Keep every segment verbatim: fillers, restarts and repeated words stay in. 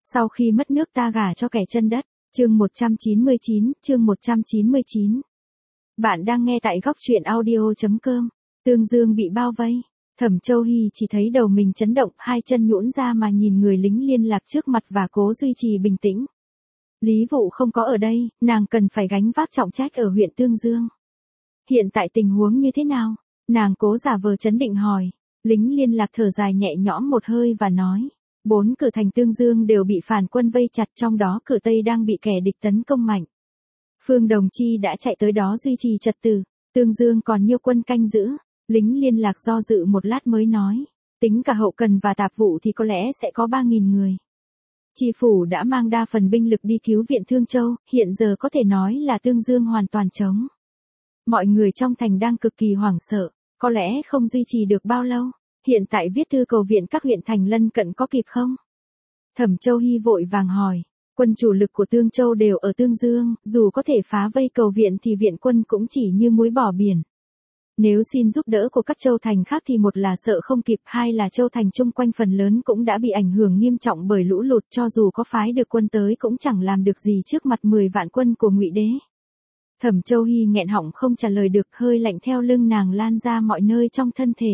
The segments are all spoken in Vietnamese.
Sau khi mất nước ta gả cho kẻ chân đất. Chương một trăm chín mươi chín, chương một trăm chín mươi chín. Bạn đang nghe tại góc truyện audio chấm com. Tương Dương bị bao vây. Thẩm Châu Hy chỉ thấy đầu mình chấn động, hai chân nhũn ra mà nhìn người lính liên lạc trước mặt và cố duy trì bình tĩnh. Lý Vụ không có ở đây, nàng cần phải gánh vác trọng trách ở huyện Tương Dương. Hiện tại tình huống như thế nào? Nàng cố giả vờ trấn định hỏi. Lính liên lạc thở dài nhẹ nhõm một hơi và nói. Bốn cửa thành Tương Dương đều bị phản quân vây chặt, trong đó cửa Tây đang bị kẻ địch tấn công mạnh. Phương Đồng Chi đã chạy tới đó duy trì trật tự. Tương Dương còn nhiều quân canh giữ. Lính liên lạc do dự một lát mới nói. Tính cả hậu cần và tạp vụ thì có lẽ sẽ có ba nghìn người. Tri phủ đã mang đa phần binh lực đi cứu viện Thương Châu, hiện giờ có thể nói là Tương Dương hoàn toàn trống. Mọi người trong thành đang cực kỳ hoảng sợ, có lẽ không duy trì được bao lâu. Hiện tại viết thư cầu viện các huyện thành lân cận có kịp không? Thẩm Châu Hy vội vàng hỏi. Quân chủ lực của Tương Châu đều ở Tương Dương, dù có thể phá vây cầu viện thì viện quân cũng chỉ như muối bỏ biển. Nếu xin giúp đỡ của các châu thành khác thì một là sợ không kịp, hai là châu thành chung quanh phần lớn cũng đã bị ảnh hưởng nghiêm trọng bởi lũ lụt, cho dù có phái được quân tới cũng chẳng làm được gì trước mặt mười vạn quân của Ngụy Đế. Thẩm Châu Hy nghẹn họng không trả lời được, hơi lạnh theo lưng nàng lan ra mọi nơi trong thân thể.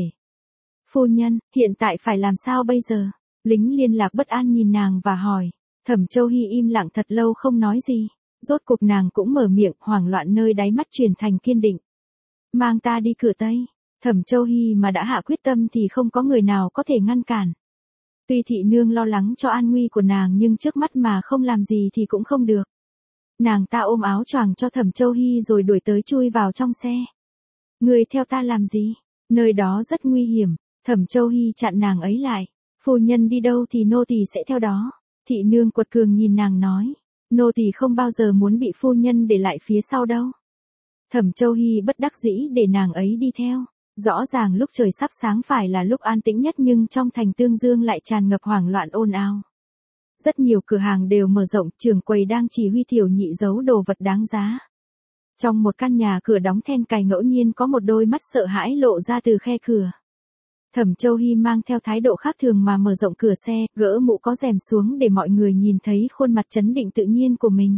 Phu nhân, hiện tại phải làm sao bây giờ? Lính liên lạc bất an nhìn nàng và hỏi. Thẩm Châu Hy im lặng thật lâu không nói gì. Rốt cuộc nàng cũng mở miệng, hoảng loạn nơi đáy mắt chuyển thành kiên định. Mang ta đi cửa Tây. Thẩm Châu Hy mà đã hạ quyết tâm thì không có người nào có thể ngăn cản. Tuy thị nương lo lắng cho an nguy của nàng nhưng trước mắt mà không làm gì thì cũng không được. Nàng ta ôm áo choàng cho Thẩm Châu Hy rồi đuổi tới chui vào trong xe. Người theo ta làm gì? Nơi đó rất nguy hiểm. Thẩm Châu Hy chặn nàng ấy lại. Phu nhân đi đâu thì nô tỳ sẽ theo đó. Thị nương quật cường nhìn nàng nói. Nô tỳ không bao giờ muốn bị phu nhân để lại phía sau đâu. Thẩm Châu Hy bất đắc dĩ để nàng ấy đi theo. Rõ ràng lúc trời sắp sáng phải là lúc an tĩnh nhất nhưng trong thành Tương Dương lại tràn ngập hoảng loạn ồn ào. Rất nhiều cửa hàng đều mở rộng, trưởng quầy đang chỉ huy tiểu nhị giấu đồ vật đáng giá. Trong một căn nhà cửa đóng then cài ngẫu nhiên có một đôi mắt sợ hãi lộ ra từ khe cửa. Thẩm Châu Hy mang theo thái độ khác thường mà mở rộng cửa xe, gỡ mũ có rèm xuống để mọi người nhìn thấy khuôn mặt trấn định tự nhiên của mình.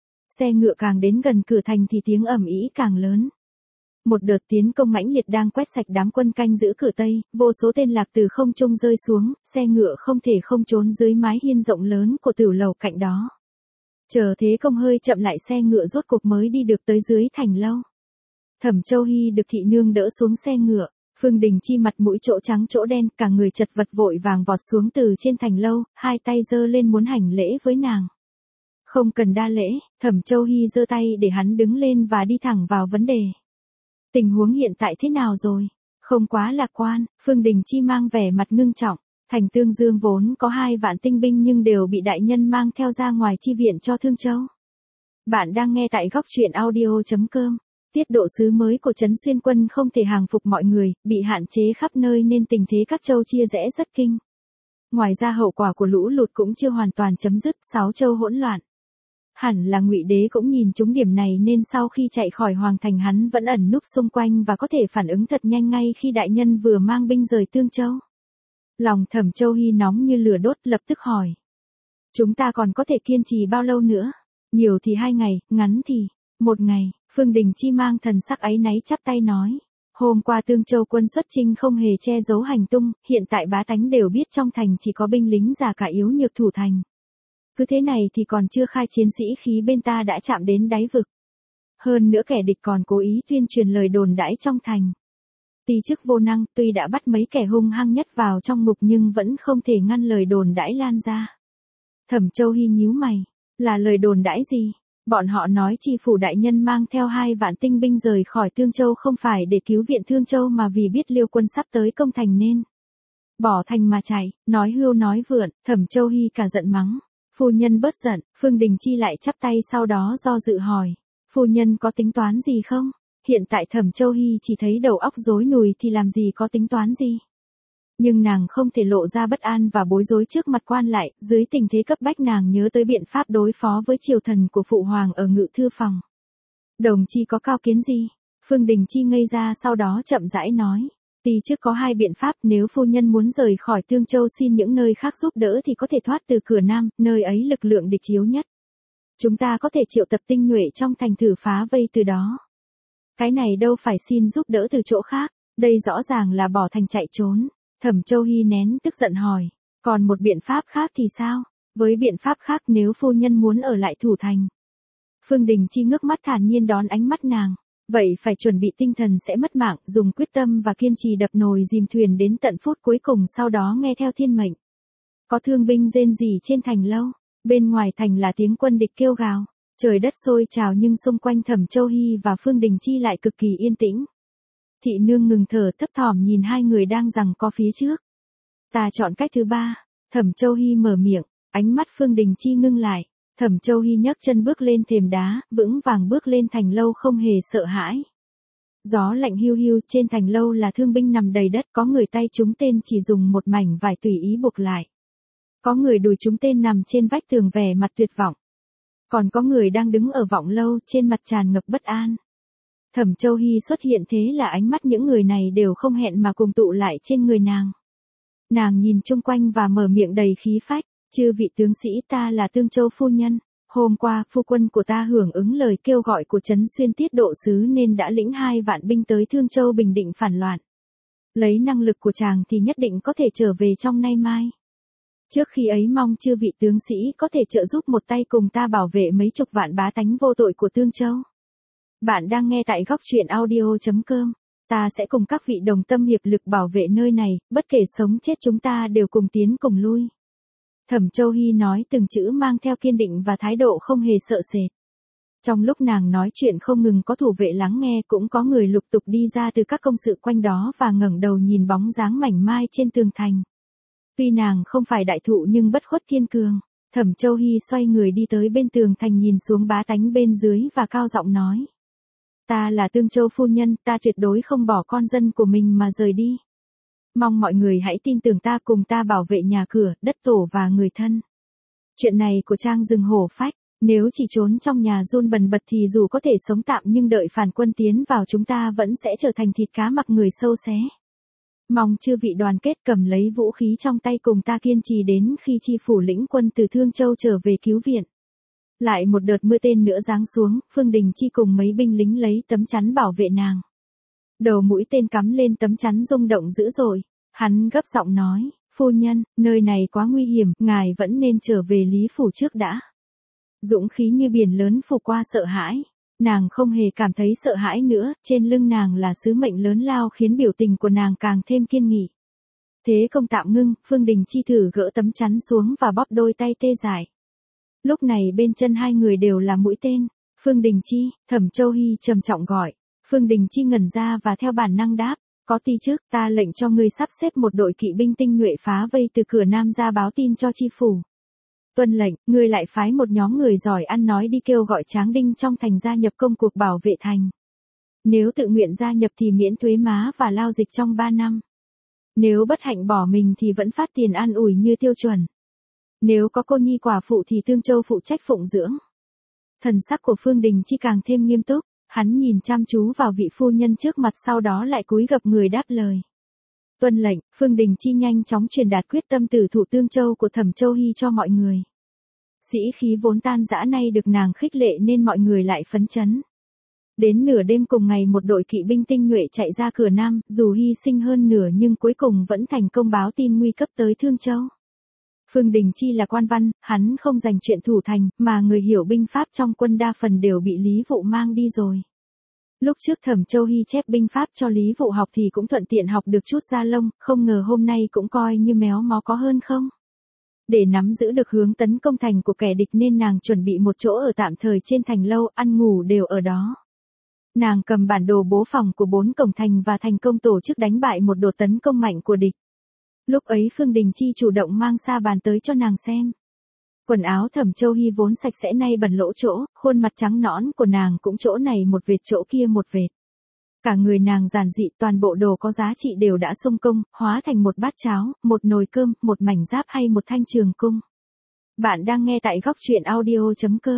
Xe ngựa càng đến gần cửa thành thì tiếng ầm ĩ càng lớn. Một đợt tiến công mãnh liệt đang quét sạch đám quân canh giữ cửa Tây, vô số tên lạc từ không trung rơi xuống, xe ngựa không thể không trốn dưới mái hiên rộng lớn của tử lầu cạnh đó. Chờ thế công hơi chậm lại xe ngựa rốt cuộc mới đi được tới dưới thành lâu. Thẩm Châu Hy được thị nương đỡ xuống xe ngựa. Phương Đình Chi mặt mũi chỗ trắng chỗ đen, cả người chật vật vội vàng vọt xuống từ trên thành lâu, hai tay giơ lên muốn hành lễ với nàng. Không cần đa lễ, Thẩm Châu Hy giơ tay để hắn đứng lên và đi thẳng vào vấn đề. Tình huống hiện tại thế nào rồi? Không quá lạc quan, Phương Đình Chi mang vẻ mặt ngưng trọng. Thành Tương Dương vốn có hai vạn tinh binh nhưng đều bị đại nhân mang theo ra ngoài chi viện cho Thương Châu. Bạn đang nghe tại góc truyện audio chấm com. Tiết độ sứ mới của Trấn Xuyên Quân không thể hàng phục mọi người, bị hạn chế khắp nơi nên tình thế các châu chia rẽ rất kinh. Ngoài ra hậu quả của lũ lụt cũng chưa hoàn toàn chấm dứt, sáu châu hỗn loạn. Hẳn là Ngụy Đế cũng nhìn trúng điểm này nên sau khi chạy khỏi hoàng thành hắn vẫn ẩn núp xung quanh và có thể phản ứng thật nhanh ngay khi đại nhân vừa mang binh rời Tương Châu. Lòng Thẩm Châu Hy nóng như lửa đốt, lập tức hỏi. Chúng ta còn có thể kiên trì bao lâu nữa? Nhiều thì hai ngày, ngắn thì một ngày. Phương Đình Chi mang thần sắc áy náy chắp tay nói. Hôm qua Tương Châu quân xuất chinh không hề che giấu hành tung, hiện tại bá tánh đều biết trong thành chỉ có binh lính già cả yếu nhược thủ thành. Cứ thế này thì còn chưa khai chiến sĩ khí bên ta đã chạm đến đáy vực. Hơn nữa kẻ địch còn cố ý tuyên truyền lời đồn đãi trong thành. Ti chức vô năng, tuy đã bắt mấy kẻ hung hăng nhất vào trong ngục nhưng vẫn không thể ngăn lời đồn đãi lan ra. Thẩm Châu Hy nhíu mày, là lời đồn đãi gì? Bọn họ nói tri phủ đại nhân mang theo hai vạn tinh binh rời khỏi Thương Châu không phải để cứu viện Thương Châu mà vì biết Liêu quân sắp tới công thành nên bỏ thành mà chạy, nói hưu nói vượn. Thẩm Châu Hy cả giận mắng. Phu nhân bớt giận. Phương Đình Chi lại chắp tay sau đó do dự hỏi. Phu nhân có tính toán gì không? Hiện tại Thẩm Châu Hy chỉ thấy đầu óc rối nùi thì làm gì có tính toán gì. Nhưng nàng không thể lộ ra bất an và bối rối trước mặt quan lại, dưới tình thế cấp bách nàng nhớ tới biện pháp đối phó với triều thần của phụ hoàng ở ngự thư phòng. Đồng chi có cao kiến gì? Phương Đình Chi ngây ra sau đó chậm rãi nói. Tuy trước có hai biện pháp, nếu phu nhân muốn rời khỏi Tương Châu xin những nơi khác giúp đỡ thì có thể thoát từ cửa Nam, nơi ấy lực lượng địch yếu nhất. Chúng ta có thể triệu tập tinh nhuệ trong thành thử phá vây từ đó. Cái này đâu phải xin giúp đỡ từ chỗ khác, đây rõ ràng là bỏ thành chạy trốn. Thẩm Châu Hy nén tức giận hỏi, còn một biện pháp khác thì sao? Với biện pháp khác nếu phu nhân muốn ở lại thủ thành. Phương Đình Chi ngước mắt thản nhiên đón ánh mắt nàng. Vậy phải chuẩn bị tinh thần sẽ mất mạng, dùng quyết tâm và kiên trì đập nồi dìm thuyền đến tận phút cuối cùng, sau đó nghe theo thiên mệnh. Có thương binh rên rỉ trên thành lâu, bên ngoài thành là tiếng quân địch kêu gào, trời đất sôi trào nhưng xung quanh Thẩm Châu Hy và Phương Đình Chi lại cực kỳ yên tĩnh. Thị nương ngừng thở thấp thỏm nhìn hai người đang giằng co phía trước. Ta chọn cách thứ ba, Thẩm Châu Hy mở miệng, ánh mắt Phương Đình Chi ngưng lại. Thẩm Châu Hy nhấc chân bước lên thềm đá, vững vàng bước lên thành lâu không hề sợ hãi. Gió lạnh hiu hiu, trên thành lâu là thương binh nằm đầy đất, có người tay trúng tên chỉ dùng một mảnh vải tùy ý buộc lại. Có người đùi trúng tên nằm trên vách tường vẻ mặt tuyệt vọng. Còn có người đang đứng ở vọng lâu, trên mặt tràn ngập bất an. Thẩm Châu Hy xuất hiện thế là ánh mắt những người này đều không hẹn mà cùng tụ lại trên người nàng. Nàng nhìn chung quanh và mở miệng đầy khí phách. Chư vị tướng sĩ, ta là Tương Châu phu nhân. Hôm qua, phu quân của ta hưởng ứng lời kêu gọi của Trấn Xuyên Tiết Độ Sứ nên đã lĩnh hai vạn binh tới Thương Châu bình định phản loạn. Lấy năng lực của chàng thì nhất định có thể trở về trong nay mai. Trước khi ấy mong chư vị tướng sĩ có thể trợ giúp một tay cùng ta bảo vệ mấy chục vạn bá tánh vô tội của Tương Châu. Bạn đang nghe tại góc truyện audio chấm com. Ta sẽ cùng các vị đồng tâm hiệp lực bảo vệ nơi này, bất kể sống chết chúng ta đều cùng tiến cùng lui. Thẩm Châu Hy nói từng chữ mang theo kiên định và thái độ không hề sợ sệt. Trong lúc nàng nói chuyện không ngừng có thủ vệ lắng nghe, cũng có người lục tục đi ra từ các công sự quanh đó và ngẩng đầu nhìn bóng dáng mảnh mai trên tường thành. Tuy nàng không phải đại thụ nhưng bất khuất thiên cường. Thẩm Châu Hy xoay người đi tới bên tường thành nhìn xuống bá tánh bên dưới và cao giọng nói. Ta là Tương Châu phu nhân, ta tuyệt đối không bỏ con dân của mình mà rời đi. Mong mọi người hãy tin tưởng ta, cùng ta bảo vệ nhà cửa, đất tổ và người thân. Chuyện này của Trang rừng hổ phách, nếu chỉ trốn trong nhà run bần bật thì dù có thể sống tạm nhưng đợi phản quân tiến vào chúng ta vẫn sẽ trở thành thịt cá mặc người sâu xé. Mong chư vị đoàn kết cầm lấy vũ khí trong tay cùng ta kiên trì đến khi chi phủ lĩnh quân từ Thương Châu trở về cứu viện. Lại một đợt mưa tên nữa giáng xuống, Phương Đình Chi cùng mấy binh lính lấy tấm chắn bảo vệ nàng. Đầu mũi tên cắm lên tấm chắn rung động dữ dội. Hắn gấp giọng nói, phu nhân, nơi này quá nguy hiểm, ngài vẫn nên trở về Lý Phủ trước đã. Dũng khí như biển lớn phủ qua sợ hãi. Nàng không hề cảm thấy sợ hãi nữa, trên lưng nàng là sứ mệnh lớn lao khiến biểu tình của nàng càng thêm kiên nghị. Thế công tạm ngưng, Phương Đình Chi thử gỡ tấm chắn xuống và bóp đôi tay tê dại. Lúc này bên chân hai người đều là mũi tên. Phương Đình Chi, Thẩm Châu Hy trầm trọng gọi. Phương Đình Chi ngẩn ra và theo bản năng đáp, có ti trước, ta lệnh cho ngươi sắp xếp một đội kỵ binh tinh nhuệ phá vây từ cửa Nam ra báo tin cho chi phủ. Tuân lệnh, ngươi lại phái một nhóm người giỏi ăn nói đi kêu gọi Tráng Đinh trong thành gia nhập công cuộc bảo vệ thành. Nếu tự nguyện gia nhập thì miễn thuế má và lao dịch trong ba năm. Nếu bất hạnh bỏ mình thì vẫn phát tiền an ủi như tiêu chuẩn. Nếu có cô nhi quả phụ thì Tương Châu phụ trách phụng dưỡng. Thần sắc của Phương Đình Chi càng thêm nghiêm túc. Hắn nhìn chăm chú vào vị phu nhân trước mặt, sau đó lại cúi gập người đáp lời. Tuân lệnh, Phương Đình Chi nhanh chóng truyền đạt quyết tâm tử thủ Tương Châu của Thẩm Châu Hy cho mọi người. Sĩ khí vốn tan rã nay được nàng khích lệ nên mọi người lại phấn chấn. Đến nửa đêm cùng ngày một đội kỵ binh tinh nhuệ chạy ra cửa Nam, dù hy sinh hơn nửa nhưng cuối cùng vẫn thành công báo tin nguy cấp tới Thương Châu. Phương Đình Chi là quan văn, hắn không dành chuyện thủ thành, mà người hiểu binh pháp trong quân đa phần đều bị Lý Vụ mang đi rồi. Lúc trước Thẩm Châu Hy chép binh pháp cho Lý Vụ học thì cũng thuận tiện học được chút da lông, không ngờ hôm nay cũng coi như méo mó có hơn không. Để nắm giữ được hướng tấn công thành của kẻ địch nên nàng chuẩn bị một chỗ ở tạm thời trên thành lâu, ăn ngủ đều ở đó. Nàng cầm bản đồ bố phòng của bốn cổng thành và thành công tổ chức đánh bại một đợt tấn công mạnh của địch. Lúc ấy Phương Đình Chi chủ động mang sa bàn tới cho nàng xem. Quần áo Thẩm Châu Hy vốn sạch sẽ nay bẩn lỗ chỗ, khuôn mặt trắng nõn của nàng cũng chỗ này một vệt chỗ kia một vệt. Cả người nàng giản dị, toàn bộ đồ có giá trị đều đã xung công, hóa thành một bát cháo, một nồi cơm, một mảnh giáp hay một thanh trường cung. Bạn đang nghe tại góc truyện audio chấm com.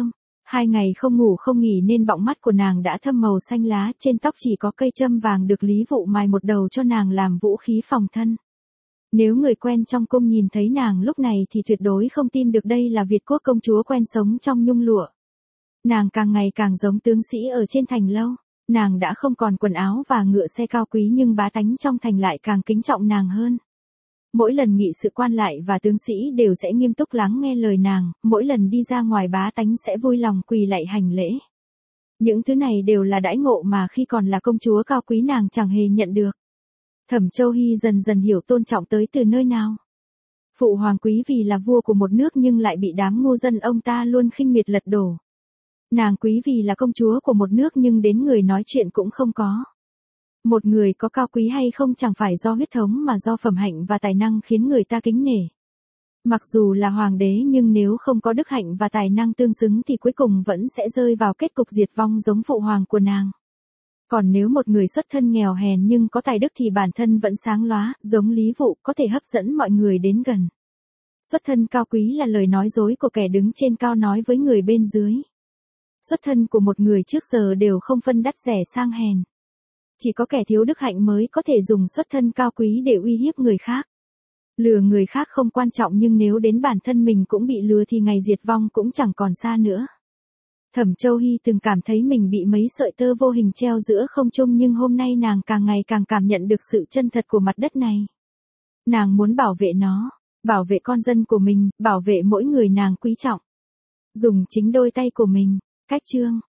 Hai ngày không ngủ không nghỉ nên bọng mắt của nàng đã thâm màu xanh lá, trên tóc chỉ có cây châm vàng được Lý Vụ mài một đầu cho nàng làm vũ khí phòng thân. Nếu người quen trong cung nhìn thấy nàng lúc này thì tuyệt đối không tin được đây là Việt quốc công chúa quen sống trong nhung lụa. Nàng càng ngày càng giống tướng sĩ ở trên thành lâu, nàng đã không còn quần áo và ngựa xe cao quý nhưng bá tánh trong thành lại càng kính trọng nàng hơn. Mỗi lần nghị sự quan lại và tướng sĩ đều sẽ nghiêm túc lắng nghe lời nàng, mỗi lần đi ra ngoài bá tánh sẽ vui lòng quỳ lạy hành lễ. Những thứ này đều là đãi ngộ mà khi còn là công chúa cao quý nàng chẳng hề nhận được. Thẩm Châu Hy dần dần hiểu tôn trọng tới từ nơi nào. Phụ hoàng quý vì là vua của một nước nhưng lại bị đám ngu dân ông ta luôn khinh miệt lật đổ. Nàng quý vì là công chúa của một nước nhưng đến người nói chuyện cũng không có. Một người có cao quý hay không chẳng phải do huyết thống mà do phẩm hạnh và tài năng khiến người ta kính nể. Mặc dù là hoàng đế nhưng nếu không có đức hạnh và tài năng tương xứng thì cuối cùng vẫn sẽ rơi vào kết cục diệt vong giống phụ hoàng của nàng. Còn nếu một người xuất thân nghèo hèn nhưng có tài đức thì bản thân vẫn sáng lóa, giống Lý Vụ, có thể hấp dẫn mọi người đến gần. Xuất thân cao quý là lời nói dối của kẻ đứng trên cao nói với người bên dưới. Xuất thân của một người trước giờ đều không phân đắt rẻ sang hèn. Chỉ có kẻ thiếu đức hạnh mới có thể dùng xuất thân cao quý để uy hiếp người khác. Lừa người khác không quan trọng nhưng nếu đến bản thân mình cũng bị lừa thì ngày diệt vong cũng chẳng còn xa nữa. Thẩm Châu Hy từng cảm thấy mình bị mấy sợi tơ vô hình treo giữa không trung nhưng hôm nay nàng càng ngày càng cảm nhận được sự chân thật của mặt đất này. Nàng muốn bảo vệ nó, bảo vệ con dân của mình, bảo vệ mỗi người nàng quý trọng. Dùng chính đôi tay của mình. Cách chương